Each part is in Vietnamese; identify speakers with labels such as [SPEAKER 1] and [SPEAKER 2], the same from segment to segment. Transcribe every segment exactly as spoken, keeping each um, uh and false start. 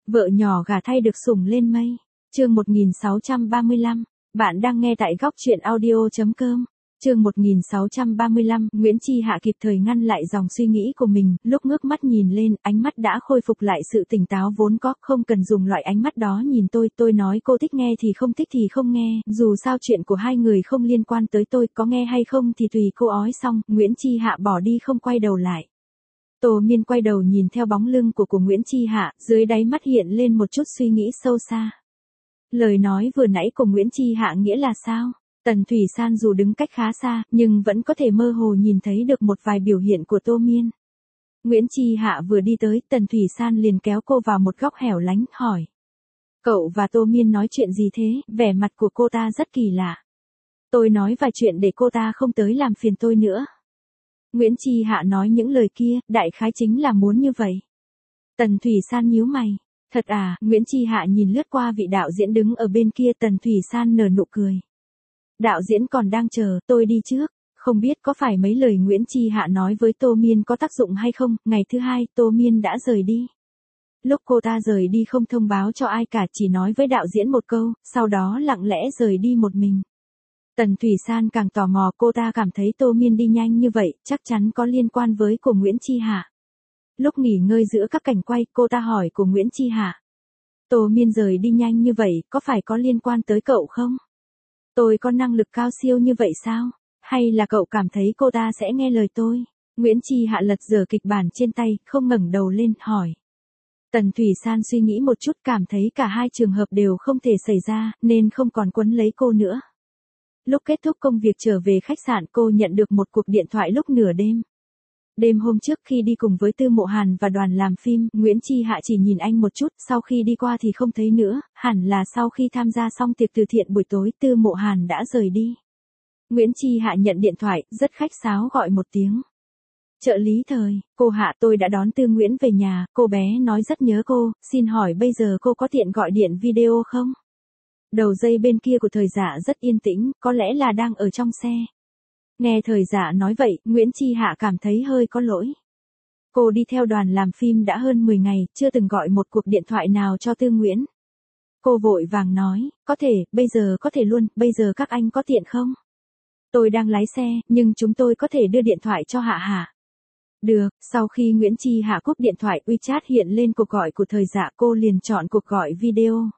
[SPEAKER 1] Vợ nhỏ gả thay được sủng lên mây. Chương một nghìn sáu trăm ba mươi lăm. Bạn đang nghe tại góc truyện audio chấm com. Chương một nghìn sáu trăm ba mươi lăm, Nguyễn Chi Hạ kịp thời ngăn lại dòng suy nghĩ của mình, lúc ngước mắt nhìn lên, ánh mắt đã khôi phục lại sự tỉnh táo vốn có, không cần dùng loại ánh mắt đó nhìn tôi, tôi nói cô thích nghe thì không thích thì không nghe, dù sao chuyện của hai người không liên quan tới tôi, có nghe hay không thì tùy cô. Ói xong, Nguyễn Chi Hạ bỏ đi không quay đầu lại. Tô Miên quay đầu nhìn theo bóng lưng của của Nguyễn Chi Hạ, dưới đáy mắt hiện lên một chút suy nghĩ sâu xa. Lời nói vừa nãy của Nguyễn Chi Hạ nghĩa là sao? Tần Thủy San dù đứng cách khá xa, nhưng vẫn có thể mơ hồ nhìn thấy được một vài biểu hiện của Tô Miên. Nguyễn Chi Hạ vừa đi tới, Tần Thủy San liền kéo cô vào một góc hẻo lánh, hỏi. Cậu và Tô Miên nói chuyện gì thế? Vẻ mặt của cô ta rất kỳ lạ. Tôi nói vài chuyện để cô ta không tới làm phiền tôi nữa. Nguyễn Chi Hạ nói những lời kia, đại khái chính là muốn như vậy. Tần Thủy San nhíu mày. Thật à? Nguyễn Chi Hạ nhìn lướt qua vị đạo diễn đứng ở bên kia. Tần Thủy San nở nụ cười. Đạo diễn còn đang chờ, tôi đi trước. Không biết có phải mấy lời Nguyễn Chi Hạ nói với Tô Miên có tác dụng hay không. Ngày thứ hai, Tô Miên đã rời đi. Lúc cô ta rời đi không thông báo cho ai cả, chỉ nói với đạo diễn một câu, sau đó lặng lẽ rời đi một mình. Tần Thủy San càng tò mò, cô ta cảm thấy Tô Miên đi nhanh như vậy, chắc chắn có liên quan với của Nguyễn Chi Hạ. Lúc nghỉ ngơi giữa các cảnh quay, cô ta hỏi của Nguyễn Chi Hạ. Tô Miên rời đi nhanh như vậy, có phải có liên quan tới cậu không? Tôi có năng lực cao siêu như vậy sao? Hay là cậu cảm thấy cô ta sẽ nghe lời tôi? Nguyễn Chi Hạ lật dở kịch bản trên tay, không ngẩng đầu lên, hỏi. Tần Thủy San suy nghĩ một chút, cảm thấy cả hai trường hợp đều không thể xảy ra, nên không còn quấn lấy cô nữa. Lúc kết thúc công việc trở về khách sạn, cô nhận được một cuộc điện thoại lúc nửa đêm. Đêm hôm trước khi đi cùng với Tư Mộ Hàn và đoàn làm phim, Nguyễn Chi Hạ chỉ nhìn anh một chút, sau khi đi qua thì không thấy nữa, hẳn là sau khi tham gia xong tiệc từ thiện buổi tối, Tư Mộ Hàn đã rời đi. Nguyễn Chi Hạ nhận điện thoại, rất khách sáo gọi một tiếng. Trợ lý Thời, cô Hạ, tôi đã đón Tư Nguyễn về nhà, cô bé nói rất nhớ cô, xin hỏi bây giờ cô có tiện gọi điện video không? Đầu dây bên kia của Thời Dạ rất yên tĩnh, có lẽ là đang ở trong xe. Nghe Thời Dạ nói vậy, Nguyễn Chi Hạ cảm thấy hơi có lỗi. Cô đi theo đoàn làm phim đã hơn mười ngày, chưa từng gọi một cuộc điện thoại nào cho Tư Nguyễn. Cô vội vàng nói, có thể, bây giờ có thể luôn, bây giờ các anh có tiện không? Tôi đang lái xe, nhưng chúng tôi có thể đưa điện thoại cho Hạ Hạ. Được, sau khi Nguyễn Chi Hạ cúp điện thoại, WeChat hiện lên cuộc gọi của Thời Dạ, cô liền chọn cuộc gọi video.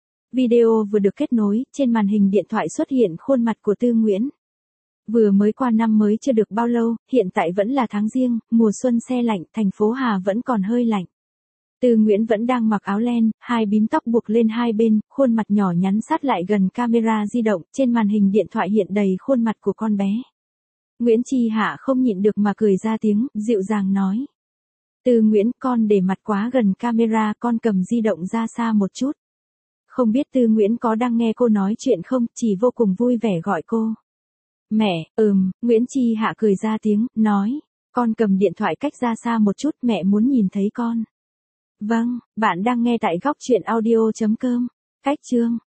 [SPEAKER 1] Video vừa được kết nối, trên màn hình điện thoại xuất hiện khuôn mặt của Tư Nguyễn. Vừa mới qua năm mới chưa được bao lâu, hiện tại vẫn là tháng Giêng, mùa xuân se lạnh, thành phố Hà vẫn còn hơi lạnh. Tư Nguyễn vẫn đang mặc áo len, hai bím tóc buộc lên hai bên, khuôn mặt nhỏ nhắn sát lại gần camera di động, trên màn hình điện thoại hiện đầy khuôn mặt của con bé. Nguyễn Chi Hạ không nhịn được mà cười ra tiếng, dịu dàng nói. Tư Nguyễn, con để mặt quá gần camera, con cầm di động ra xa một chút. Không biết Tư Nguyễn có đang nghe cô nói chuyện không, chỉ vô cùng vui vẻ gọi cô. Mẹ, ừm, Nguyễn Chi Hạ cười ra tiếng, nói. Con cầm điện thoại cách ra xa một chút, mẹ muốn nhìn thấy con. Vâng, bạn đang nghe tại góc truyện audio chấm com. Cách chương.